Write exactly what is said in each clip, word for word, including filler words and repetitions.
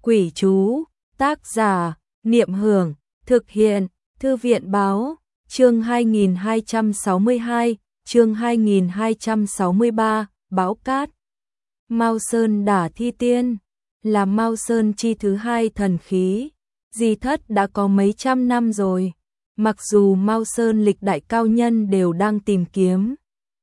Quỷ chú, tác giả, Niệm Hưởng, thực hiện, Thư viện báo, chương hai nghìn hai trăm sáu mươi hai, chương hai nghìn hai trăm sáu mươi ba, Bão Cát. Mao Sơn Đả Thi Tiên là Mao Sơn chi thứ hai thần khí, di thất đã có mấy trăm năm rồi, mặc dù Mao Sơn lịch đại cao nhân đều đang tìm kiếm,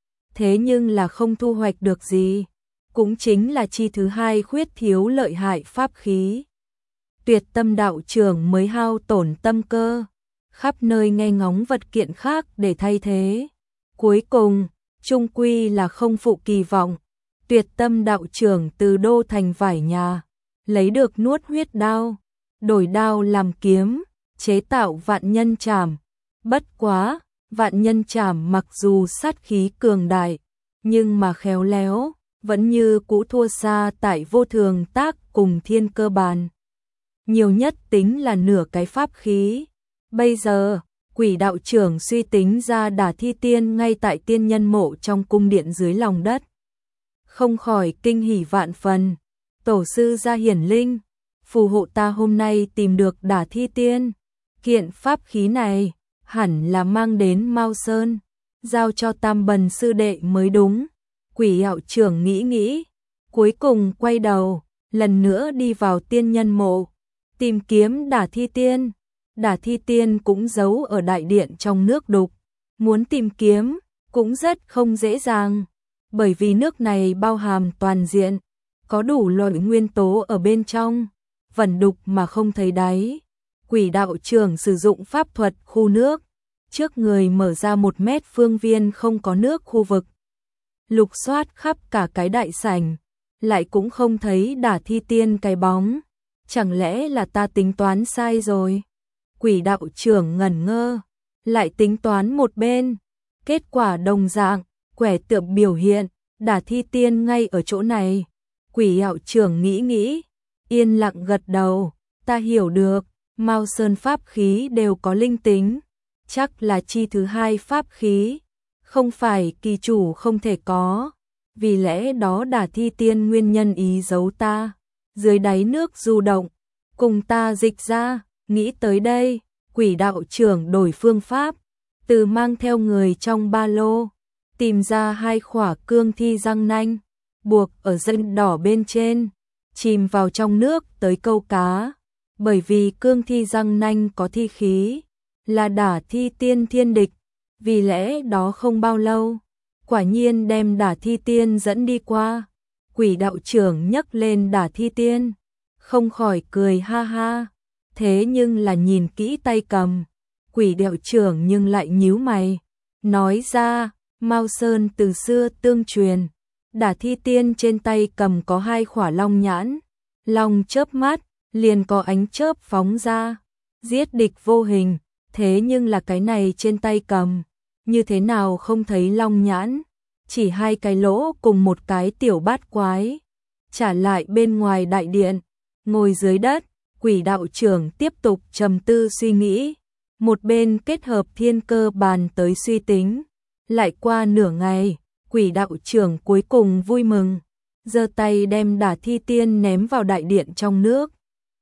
thế nhưng là không thu hoạch được gì, cũng chính là chi thứ hai khuyết thiếu lợi hại pháp khí. Tuyệt Tâm đạo trưởng mới hao tổn tâm cơ, khắp nơi nghe ngóng vật kiện khác để thay thế. Cuối cùng, chung quy là không phụ kỳ vọng, Tuyệt Tâm đạo trưởng từ đô thành vải nhà, lấy được nuốt huyết đao, đổi đao làm kiếm, chế tạo vạn nhân trảm. Bất quá, vạn nhân trảm mặc dù sát khí cường đại, nhưng mà khéo léo, vẫn như cũ thua xa tại vô thường tác cùng thiên cơ bàn. Nhiều nhất tính là nửa cái pháp khí. Bây giờ, Quỷ đạo trưởng suy tính ra Đả Thi Tiên ngay tại tiên nhân mộ trong cung điện dưới lòng đất. Không khỏi kinh hỉ vạn phần. Tổ sư gia hiển linh, phù hộ ta hôm nay tìm được Đả Thi Tiên. Kiện pháp khí này, hẳn là mang đến Mao Sơn, giao cho Tam Bần sư đệ mới đúng. Quỷ đạo trưởng nghĩ nghĩ, cuối cùng quay đầu, lần nữa đi vào tiên nhân mộ, tìm kiếm Đả Thi Tiên. Đả Thi Tiên cũng giấu ở đại điện trong nước đục, muốn tìm kiếm cũng rất không dễ dàng, bởi vì nước này bao hàm toàn diện, có đủ loại nguyên tố ở bên trong, vẩn đục mà không thấy đáy. Quỷ đạo trưởng sử dụng pháp thuật khu nước, trước người mở ra một mét phương viên không có nước khu vực, lục soát khắp cả cái đại sảnh, lại cũng không thấy Đả Thi Tiên cái bóng. Chẳng lẽ là ta tính toán sai rồi? Quỷ đạo trưởng ngẩn ngơ, lại tính toán một bên, kết quả đồng dạng, quẻ tượng biểu hiện, Đả Thi Tiên ngay ở chỗ này. Quỷ đạo trưởng nghĩ nghĩ, yên lặng gật đầu, ta hiểu được, Mao Sơn pháp khí đều có linh tính, chắc là chi thứ hai pháp khí, không phải kỳ chủ không thể có, vì lẽ đó Đả Thi Tiên nguyên nhân ý giấu ta, dưới đáy nước du động, cùng ta dịch ra. Nghĩ tới đây, quỷ đạo trưởng đổi phương pháp, từ mang theo người trong ba lô, tìm ra hai khỏa cương thi răng nanh, buộc ở dây đỏ bên trên, chìm vào trong nước tới câu cá. Bởi vì cương thi răng nanh có thi khí, là Đả Thi Tiên thiên địch, vì lẽ đó không bao lâu, quả nhiên đem Đả Thi Tiên dẫn đi qua. Quỷ đạo trưởng nhấc lên Đả Thi Tiên, không khỏi cười ha ha. Thế nhưng là nhìn kỹ tay cầm, quỷ đạo trưởng nhưng lại nhíu mày, nói ra, Mao Sơn từ xưa tương truyền, Đả Thi Tiên trên tay cầm có hai khỏa long nhãn, long chớp mắt, liền có ánh chớp phóng ra, giết địch vô hình, thế nhưng là cái này trên tay cầm, như thế nào không thấy long nhãn, chỉ hai cái lỗ cùng một cái tiểu bát quái. Trả lại bên ngoài đại điện, ngồi dưới đất, quỷ đạo trưởng tiếp tục trầm tư suy nghĩ, một bên kết hợp thiên cơ bàn tới suy tính. Lại qua nửa ngày, quỷ đạo trưởng cuối cùng vui mừng, giơ tay đem Đả Thi Tiên ném vào đại điện trong nước.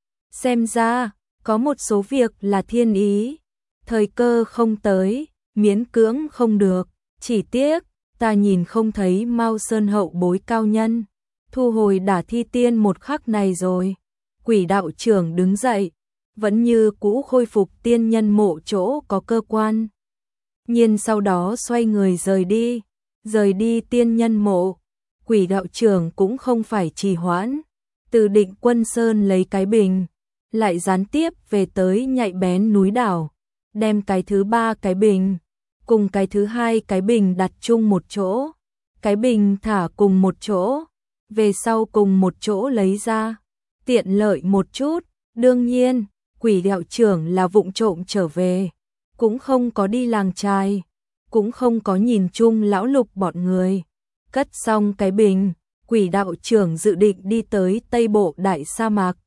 Xem ra, có một số việc là thiên ý, thời cơ không tới, miễn cưỡng không được, chỉ tiếc, ta nhìn không thấy Mao Sơn hậu bối cao nhân, thu hồi Đả Thi Tiên một khắc này rồi. Quỷ đạo trưởng đứng dậy, vẫn như cũ khôi phục tiên nhân mộ chỗ có cơ quan. Nhiên sau đó xoay người rời đi, rời đi tiên nhân mộ. Quỷ đạo trưởng cũng không phải trì hoãn, từ Định Quân Sơn lấy cái bình, lại gián tiếp về tới Nhạy Bén núi đảo, đem cái thứ ba cái bình, cùng cái thứ hai cái bình đặt chung một chỗ, cái bình thả cùng một chỗ, về sau cùng một chỗ lấy ra. Tiện lợi một chút, đương nhiên, quỷ đạo trưởng là vụng trộm trở về, cũng không có đi làng trai, cũng không có nhìn chung lão Lục bọn người. Cất xong cái bình, quỷ đạo trưởng dự định đi tới Tây Bộ Đại Sa Mạc,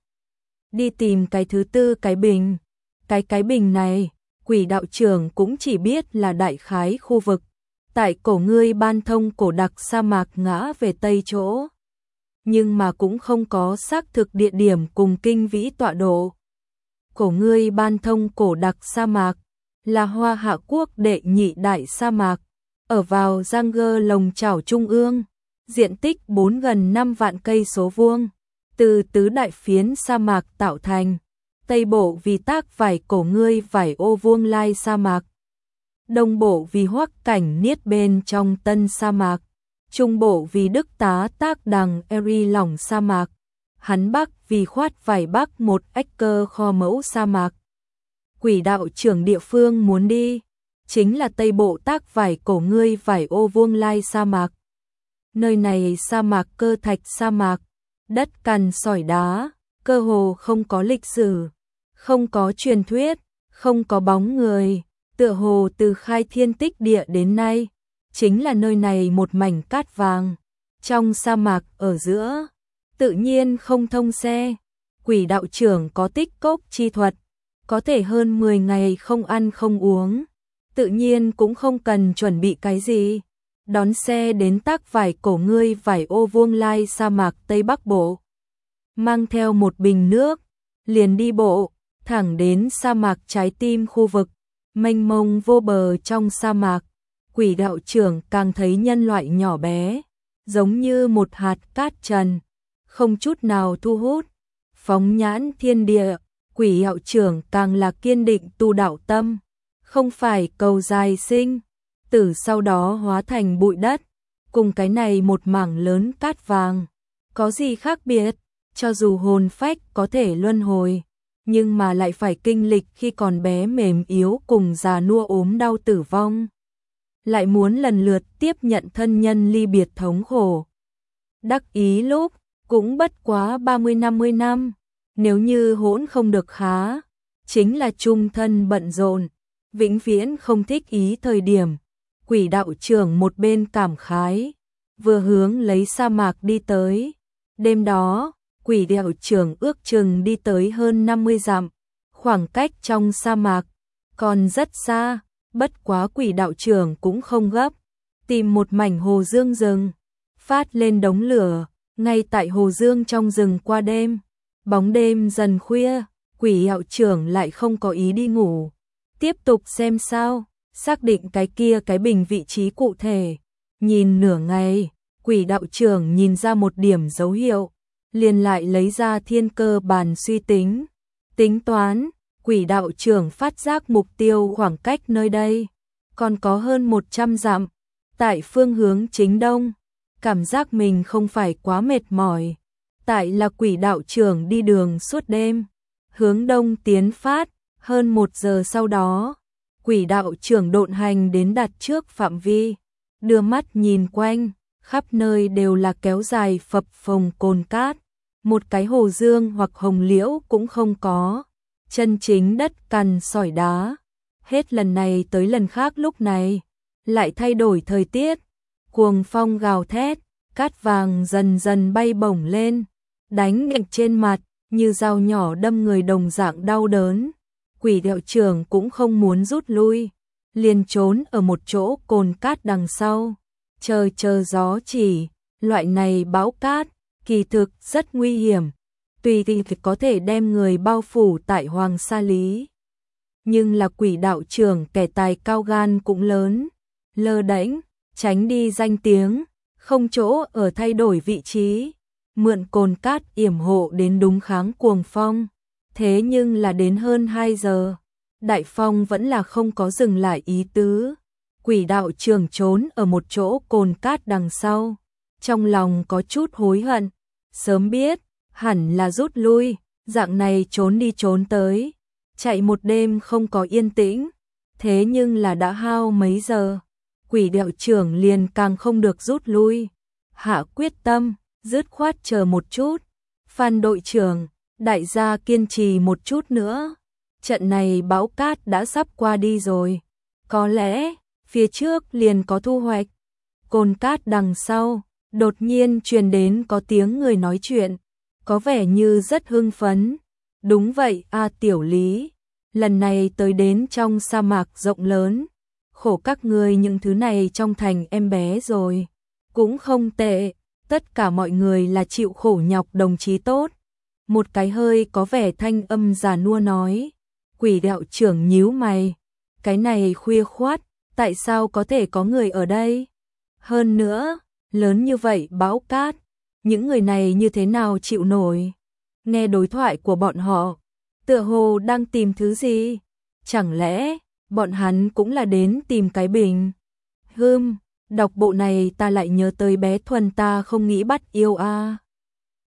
đi tìm cái thứ tư cái bình. Cái cái bình này, quỷ đạo trưởng cũng chỉ biết là đại khái khu vực, tại cổ ngươi ban thông cổ đặc sa mạc ngã về Tây chỗ. nhưng mà cũng không có xác thực địa điểm cùng kinh vĩ tọa độ. Cổ ngươi ban thông cổ đặc sa mạc, là Hoa Hạ quốc đệ nhị đại sa mạc, ở vào giang gơ lồng chảo trung ương, diện tích bốn gần năm vạn cây số vuông, từ tứ đại phiến sa mạc tạo thành. Tây bộ vì tác vải cổ ngươi vải ô vuông lai sa mạc, đông bộ vì hoắc cảnh niết bên trong tân sa mạc, trung bộ vì đức tá tác đằng eri lỏng sa mạc, hắn bắc vì khoát vải bắc một ếch cơ kho mẫu sa mạc. Quỷ đạo trưởng địa phương muốn đi, chính là tây bộ tác vải cổ ngươi vải ô vuông lai sa mạc. Nơi này sa mạc cơ thạch sa mạc, đất cằn sỏi đá, cơ hồ không có lịch sử, không có truyền thuyết, không có bóng người, tựa hồ từ khai thiên tích địa đến nay, chính là nơi này một mảnh cát vàng, trong sa mạc ở giữa, tự nhiên không thông xe. Quỷ đạo trưởng có tích cốc chi thuật, có thể hơn mười ngày không ăn không uống, tự nhiên cũng không cần chuẩn bị cái gì. Đón xe đến tác vải cổ ngươi vải ô vuông lai sa mạc Tây Bắc Bộ, mang theo một bình nước, liền đi bộ, thẳng đến sa mạc trái tim khu vực, mênh mông vô bờ trong sa mạc. Quỷ đạo trưởng càng thấy nhân loại nhỏ bé, giống như một hạt cát trần, không chút nào thu hút, phóng nhãn thiên địa. Quỷ đạo trưởng càng là kiên định tu đạo tâm, không phải cầu dài sinh tử sau đó hóa thành bụi đất, cùng cái này một mảng lớn cát vàng, có gì khác biệt. Cho dù hồn phách có thể luân hồi, nhưng mà lại phải kinh lịch khi còn bé mềm yếu cùng già nua ốm đau tử vong, lại muốn lần lượt tiếp nhận thân nhân ly biệt thống khổ. Đắc ý lúc cũng bất quá ba mươi năm mươi năm, nếu như hỗn không được khá, chính là chung thân bận rộn, vĩnh viễn không thích ý thời điểm. Quỷ đạo trưởng một bên cảm khái, vừa hướng lấy sa mạc đi tới. Đêm đó, quỷ đạo trưởng ước chừng đi tới hơn năm mươi dặm, khoảng cách trong sa mạc còn rất xa, bất quá quỷ đạo trưởng cũng không gấp, tìm một mảnh hồ dương rừng, phát lên đống lửa, ngay tại hồ dương trong rừng qua đêm. Bóng đêm dần khuya, quỷ đạo trưởng lại không có ý đi ngủ, tiếp tục xem sao, xác định cái kia cái bình vị trí cụ thể. Nhìn nửa ngày, quỷ đạo trưởng nhìn ra một điểm dấu hiệu, liền lại lấy ra thiên cơ bàn suy tính. Tính toán, quỷ đạo trưởng phát giác mục tiêu khoảng cách nơi đây còn có hơn một trăm dặm, tại phương hướng chính đông, cảm giác mình không phải quá mệt mỏi. Tại là quỷ đạo trưởng đi đường suốt đêm, hướng đông tiến phát, hơn một giờ sau đó, quỷ đạo trưởng độn hành đến đặt trước phạm vi, đưa mắt nhìn quanh, khắp nơi đều là kéo dài phập phồng cồn cát, một cái hồ dương hoặc hồng liễu cũng không có, chân chính đất cằn sỏi đá. Hết lần này tới lần khác lúc này, lại thay đổi thời tiết, cuồng phong gào thét, cát vàng dần dần bay bổng lên, đánh nghịch trên mặt, như dao nhỏ đâm người đồng dạng đau đớn. Quỷ đạo trưởng cũng không muốn rút lui, liền trốn ở một chỗ cồn cát đằng sau, chờ chờ gió chỉ. Loại này bão cát, kỳ thực rất nguy hiểm, tùy thì có thể đem người bao phủ tại Hoàng Sa Lý. Nhưng là quỷ đạo trưởng kẻ tài cao gan cũng lớn, lơ đễnh, tránh đi danh tiếng, không chỗ ở thay đổi vị trí, mượn cồn cát yểm hộ đến đúng kháng cuồng phong. Thế nhưng là đến hơn hai giờ, đại phong vẫn là không có dừng lại ý tứ. Quỷ đạo trưởng trốn ở một chỗ cồn cát đằng sau, trong lòng có chút hối hận, sớm biết, hẳn là rút lui, dạng này trốn đi trốn tới, chạy một đêm không có yên tĩnh, thế nhưng là đã hao mấy giờ, quỷ đạo trưởng liền càng không được rút lui, hạ quyết tâm, dứt khoát chờ một chút. Phan đội trưởng, đại gia kiên trì một chút nữa, trận này bão cát đã sắp qua đi rồi, có lẽ phía trước liền có thu hoạch. Cồn cát đằng sau, đột nhiên truyền đến có tiếng người nói chuyện, có vẻ như rất hưng phấn. Đúng vậy a tiểu Lý, lần này tới đến trong sa mạc rộng lớn, khổ các ngươi những thứ này trong thành em bé rồi, cũng không tệ, tất cả mọi người là chịu khổ nhọc đồng chí tốt. Một cái hơi có vẻ thanh âm già nua nói. Quỷ đạo trưởng nhíu mày. Cái này khuya khoát, tại sao có thể có người ở đây? Hơn nữa, lớn như vậy bão cát, những người này như thế nào chịu nổi? Nghe đối thoại của bọn họ, tựa hồ đang tìm thứ gì? Chẳng lẽ, bọn hắn cũng là đến tìm cái bình? Hừm, đọc bộ này ta lại nhớ tới bé Thuần ta không nghĩ bắt yêu a. À.